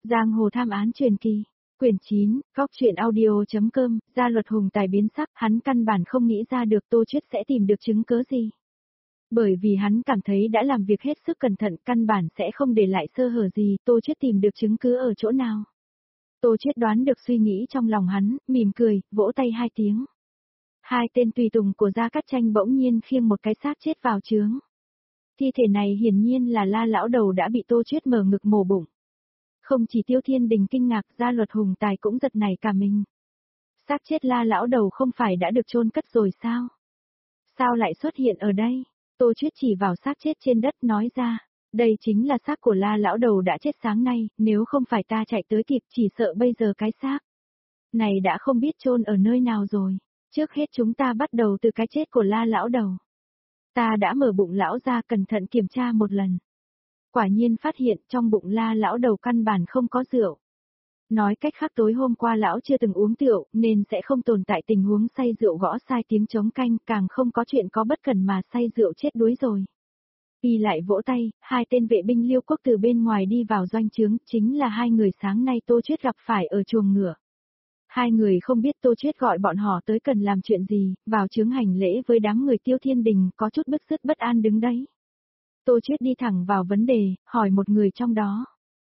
Giang hồ tham án truyền kỳ. Quyển 9, góc truyện audio.com, Gia Luật Hùng tài biến sắc, hắn căn bản không nghĩ ra được Tô Chuyết sẽ tìm được chứng cớ gì. Bởi vì hắn cảm thấy đã làm việc hết sức cẩn thận, căn bản sẽ không để lại sơ hở gì, Tô Chuyết tìm được chứng cứ ở chỗ nào. Tô Chuyết đoán được suy nghĩ trong lòng hắn, mỉm cười, vỗ tay 2 tiếng. 2 tên tùy tùng của Gia Cát Tranh bỗng nhiên khiêng một cái xác chết vào chướng. Thi thể này hiển nhiên là La lão đầu đã bị Tô Chuyết mở ngực mổ bụng. Không chỉ Tiêu Thiên Đình kinh ngạc, Gia Luật Hùng tài cũng giật nảy cả mình. Xác chết La lão đầu không phải đã được chôn cất rồi sao? Sao lại xuất hiện ở đây? Tô Chuyết chỉ vào xác chết trên đất nói ra, đây chính là xác của La lão đầu đã chết sáng nay, nếu không phải ta chạy tới kịp chỉ sợ bây giờ cái xác này đã không biết chôn ở nơi nào rồi. Trước hết chúng ta bắt đầu từ cái chết của La lão đầu. Ta đã mở bụng lão ra cẩn thận kiểm tra một lần. Quả nhiên phát hiện trong bụng La lão đầu căn bản không có rượu. Nói cách khác tối hôm qua lão chưa từng uống rượu nên sẽ không tồn tại tình huống say rượu gõ sai tiếng trống canh, càng không có chuyện có bất cẩn mà say rượu chết đuối rồi. Y lại vỗ tay, 2 tên vệ binh Liêu Quốc từ bên ngoài đi vào doanh trướng, chính là 2 người sáng nay Tô Chuyết gặp phải ở chuồng ngựa. 2 người không biết Tô Chuyết gọi bọn họ tới cần làm chuyện gì, vào chướng hành lễ với đám người Tiêu Thiên Đình có chút bứt rứt bất an đứng đấy. Tô Chuyết đi thẳng vào vấn đề, hỏi một người trong đó.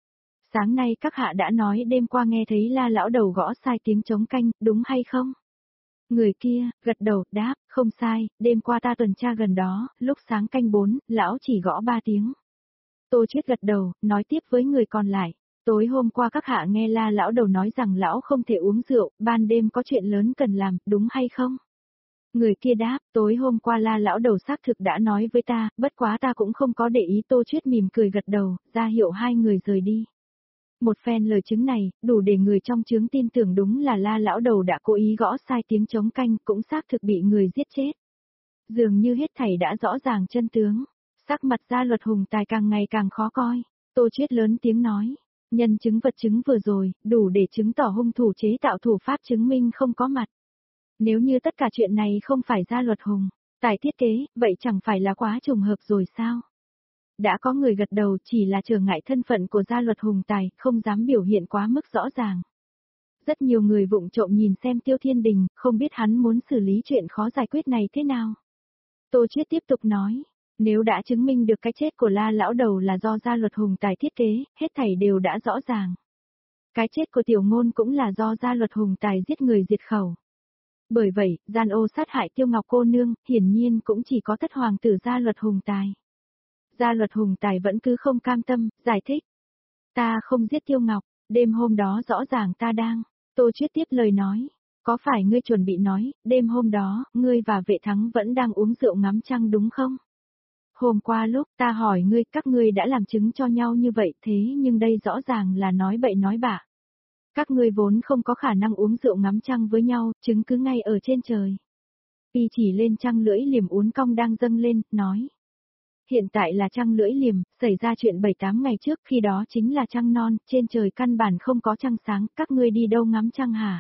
Sáng nay các hạ đã nói đêm qua nghe thấy La lão đầu gõ sai tiếng trống canh, đúng hay không? Người kia, gật đầu, đáp, không sai, đêm qua ta tuần tra gần đó, lúc sáng canh 4, lão chỉ gõ 3 tiếng. Tô Chuyết gật đầu, nói tiếp với người còn lại. Tối hôm qua các hạ nghe La lão đầu nói rằng lão không thể uống rượu, ban đêm có chuyện lớn cần làm, đúng hay không? Người kia đáp, tối hôm qua La lão đầu xác thực đã nói với ta, bất quá ta cũng không có để ý. Tô Chuyết mỉm cười gật đầu, ra hiệu 2 người rời đi. Một phen lời chứng này, đủ để người trong chướng tin tưởng đúng là La lão đầu đã cố ý gõ sai tiếng trống canh, cũng xác thực bị người giết chết. Dường như hết thảy đã rõ ràng chân tướng, sắc mặt Gia Luật Hùng tài càng ngày càng khó coi. Tô Chuyết lớn tiếng nói, nhân chứng vật chứng vừa rồi, đủ để chứng tỏ hung thủ chế tạo thủ pháp chứng minh không có mặt. Nếu như tất cả chuyện này không phải Gia Luật Hùng tài thiết kế, vậy chẳng phải là quá trùng hợp rồi sao? Đã có người gật đầu, chỉ là trở ngại thân phận của Gia Luật Hùng tài, không dám biểu hiện quá mức rõ ràng. Rất nhiều người vụng trộm nhìn xem Tiêu Thiên Đình, không biết hắn muốn xử lý chuyện khó giải quyết này thế nào. Tô Chuyết tiếp tục nói, nếu đã chứng minh được cái chết của La lão đầu là do Gia Luật Hùng tài thiết kế, hết thảy đều đã rõ ràng. Cái chết của Tiểu Ngôn cũng là do Gia Luật Hùng tài giết người diệt khẩu. Bởi vậy, gian ô sát hại Tiêu Ngọc cô nương, hiển nhiên cũng chỉ có thất hoàng tử Gia Luật Hùng tài. Gia Luật Hùng tài vẫn cứ không cam tâm, giải thích. Ta không giết Tiêu Ngọc, đêm hôm đó rõ ràng ta đang. Tô Chuyết tiếp lời nói. Có phải ngươi chuẩn bị nói, đêm hôm đó, ngươi và Vệ Thắng vẫn đang uống rượu ngắm trăng đúng không? Hôm qua lúc ta hỏi ngươi, các ngươi đã làm chứng cho nhau như vậy, thế nhưng đây rõ ràng là nói bậy nói bạ. Các ngươi vốn không có khả năng uống rượu ngắm trăng với nhau, chứng cứ ngay ở trên trời. Y chỉ lên trăng lưỡi liềm uốn cong đang dâng lên, nói. Hiện tại là trăng lưỡi liềm, xảy ra chuyện 7-8 ngày trước, khi đó chính là trăng non, trên trời căn bản không có trăng sáng, các ngươi đi đâu ngắm trăng hả?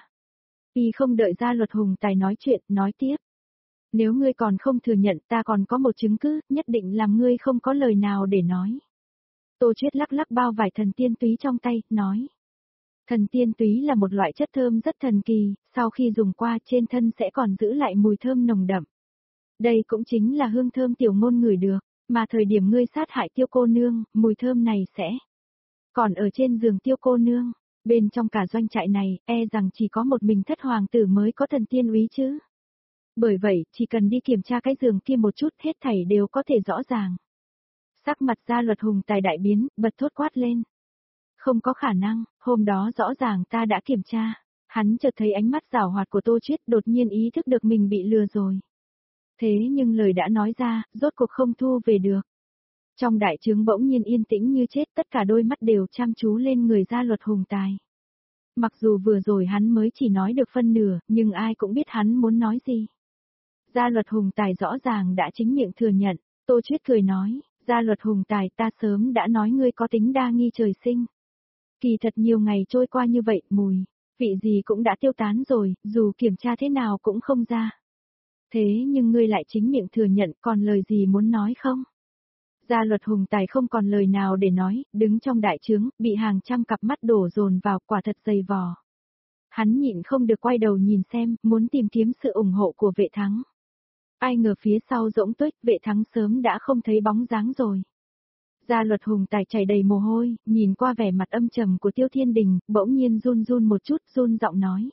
Y không đợi Gia Luật Hùng tài nói chuyện, nói tiếp. Nếu ngươi còn không thừa nhận, ta còn có một chứng cứ, nhất định làm ngươi không có lời nào để nói. Tô Chuyết lắc lắc bao vải thần tiên túy trong tay, nói. Thần tiên túy là một loại chất thơm rất thần kỳ, sau khi dùng qua trên thân sẽ còn giữ lại mùi thơm nồng đậm. Đây cũng chính là hương thơm Tiểu Ngôn ngửi được, mà thời điểm ngươi sát hại Tiêu cô nương, mùi thơm này sẽ còn ở trên giường Tiêu cô nương. Bên trong cả doanh trại này, e rằng chỉ có một mình thất hoàng tử mới có thần tiên úy chứ. Bởi vậy, chỉ cần đi kiểm tra cái giường kia một chút, hết thảy đều có thể rõ ràng. Sắc mặt Gia Luật Hùng tài đại biến, bật thốt quát lên. Không có khả năng, hôm đó rõ ràng ta đã kiểm tra. Hắn chợt thấy ánh mắt giảo hoạt của Tô Chuyết, đột nhiên ý thức được mình bị lừa rồi. Thế nhưng lời đã nói ra, rốt cuộc không thu về được. Trong đại trướng bỗng nhiên yên tĩnh như chết, tất cả đôi mắt đều chăm chú lên người Gia Luật Hùng tài. Mặc dù vừa rồi hắn mới chỉ nói được phân nửa, nhưng ai cũng biết hắn muốn nói gì. Gia Luật Hùng tài rõ ràng đã chính miệng thừa nhận. Tô Chuyết cười nói, Gia Luật Hùng tài, ta sớm đã nói ngươi có tính đa nghi trời sinh. Kỳ thật nhiều ngày trôi qua như vậy, mùi vị gì cũng đã tiêu tán rồi, dù kiểm tra thế nào cũng không ra. Thế nhưng ngươi lại chính miệng thừa nhận, còn lời gì muốn nói không? Gia Luật Hùng Tài không còn lời nào để nói, đứng trong đại trướng, bị hàng trăm cặp mắt đổ dồn vào, quả thật dày vò. Hắn nhịn không được quay đầu nhìn xem, muốn tìm kiếm sự ủng hộ của Vệ Thắng. Ai ngờ phía sau Dỗng Tuếch, Vệ Thắng sớm đã không thấy bóng dáng rồi. Gia Luật Hùng Tài chảy đầy mồ hôi, nhìn qua vẻ mặt âm trầm của Tiêu Thiên Đình, bỗng nhiên run run một chút, run giọng nói.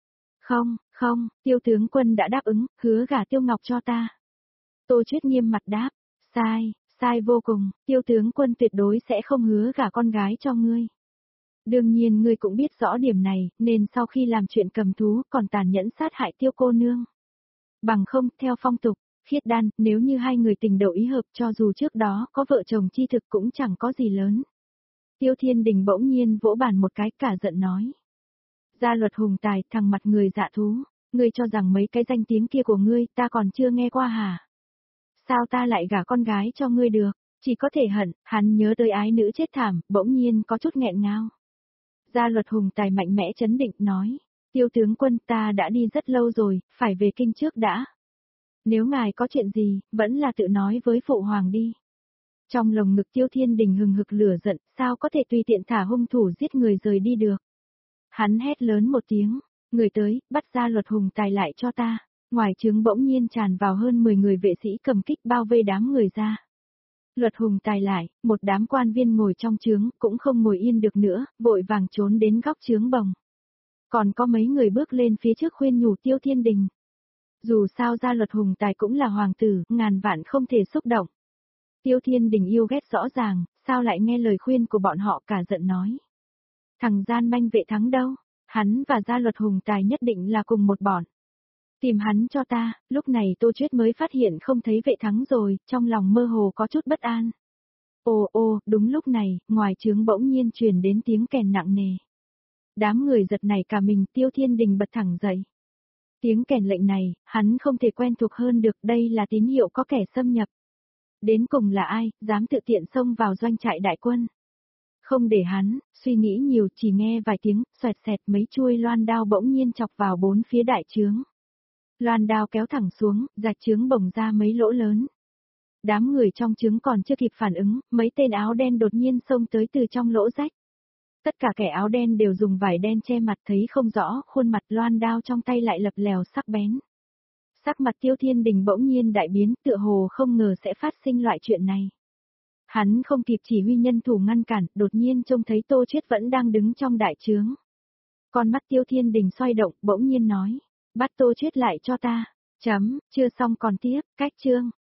Không, Tiêu tướng quân đã đáp ứng, hứa gả Tiêu Ngọc cho ta. Tô Chuyết nghiêm mặt đáp, sai vô cùng, Tiêu tướng quân tuyệt đối sẽ không hứa gả con gái cho ngươi. Đương nhiên ngươi cũng biết rõ điểm này, nên sau khi làm chuyện cầm thú còn tàn nhẫn sát hại Tiêu cô nương. Bằng không, theo phong tục, khiết đan, nếu như hai người tình đầu ý hợp cho dù trước đó có vợ chồng chi thực cũng chẳng có gì lớn. Tiêu Thiên Đình bỗng nhiên vỗ bàn một cái cả giận nói. Gia Luật Hùng Tài, thằng mặt người dạ thú, ngươi cho rằng mấy cái danh tiếng kia của ngươi ta còn chưa nghe qua hả? Sao ta lại gả con gái cho ngươi được? Chỉ có thể hận, hắn nhớ tới ái nữ chết thảm, bỗng nhiên có chút nghẹn ngào. Gia Luật Hùng Tài mạnh mẽ chấn định nói, Tiêu tướng quân ta đã đi rất lâu rồi, phải về kinh trước đã. Nếu ngài có chuyện gì, vẫn là tự nói với phụ hoàng đi. Trong lồng ngực Tiêu Thiên Đình hừng hực lửa giận, sao có thể tùy tiện thả hung thủ giết người rời đi được. Hắn hét lớn một tiếng, người tới, bắt Gia Luật Hùng Tài lại cho ta. Ngoài trướng bỗng nhiên tràn vào hơn 10 người vệ sĩ cầm kích bao vây đám người ra. Luật Hùng Tài lại, một đám quan viên ngồi trong trướng, cũng không ngồi yên được nữa, vội vàng trốn đến góc trướng bồng. Còn có mấy người bước lên phía trước khuyên nhủ Tiêu Thiên Đình. Dù sao Gia Luật Hùng Tài cũng là hoàng tử, ngàn vạn không thể xúc động. Tiêu Thiên Đình yêu ghét rõ ràng, sao lại nghe lời khuyên của bọn họ cả giận nói. Thằng gian manh Vệ Thắng đâu, hắn và Gia Luật Hùng Tài nhất định là cùng một bọn. Tìm hắn cho ta, lúc này Tô Chuyết mới phát hiện không thấy Vệ Thắng rồi, trong lòng mơ hồ có chút bất an. Đúng lúc này, ngoài trướng bỗng nhiên truyền đến tiếng kèn nặng nề. Đám người giật nảy cả mình, Tiêu Thiên Đình bật thẳng dậy. Tiếng kèn lệnh này, hắn không thể quen thuộc hơn được, đây là tín hiệu có kẻ xâm nhập. Đến cùng là ai, dám tự tiện xông vào doanh trại đại quân. Không để hắn, suy nghĩ nhiều, chỉ nghe vài tiếng, xoẹt xẹt mấy chuôi loan đao bỗng nhiên chọc vào bốn phía đại trướng. Loan đao kéo thẳng xuống, rạch trướng bồng ra mấy lỗ lớn. Đám người trong trướng còn chưa kịp phản ứng, mấy tên áo đen đột nhiên xông tới từ trong lỗ rách. Tất cả kẻ áo đen đều dùng vải đen che mặt thấy không rõ, khuôn mặt loan đao trong tay lại lập lèo sắc bén. Sắc mặt Tiêu Thiên Đình bỗng nhiên đại biến, tựa hồ không ngờ sẽ phát sinh loại chuyện này. Hắn không kịp chỉ huy nhân thủ ngăn cản, đột nhiên trông thấy Tô Chuyết vẫn đang đứng trong đại trướng. Con mắt Tiêu Thiên Đình xoay động, bỗng nhiên nói, bắt Tô Chuyết lại cho ta. Chưa xong còn tiếp, cách chương.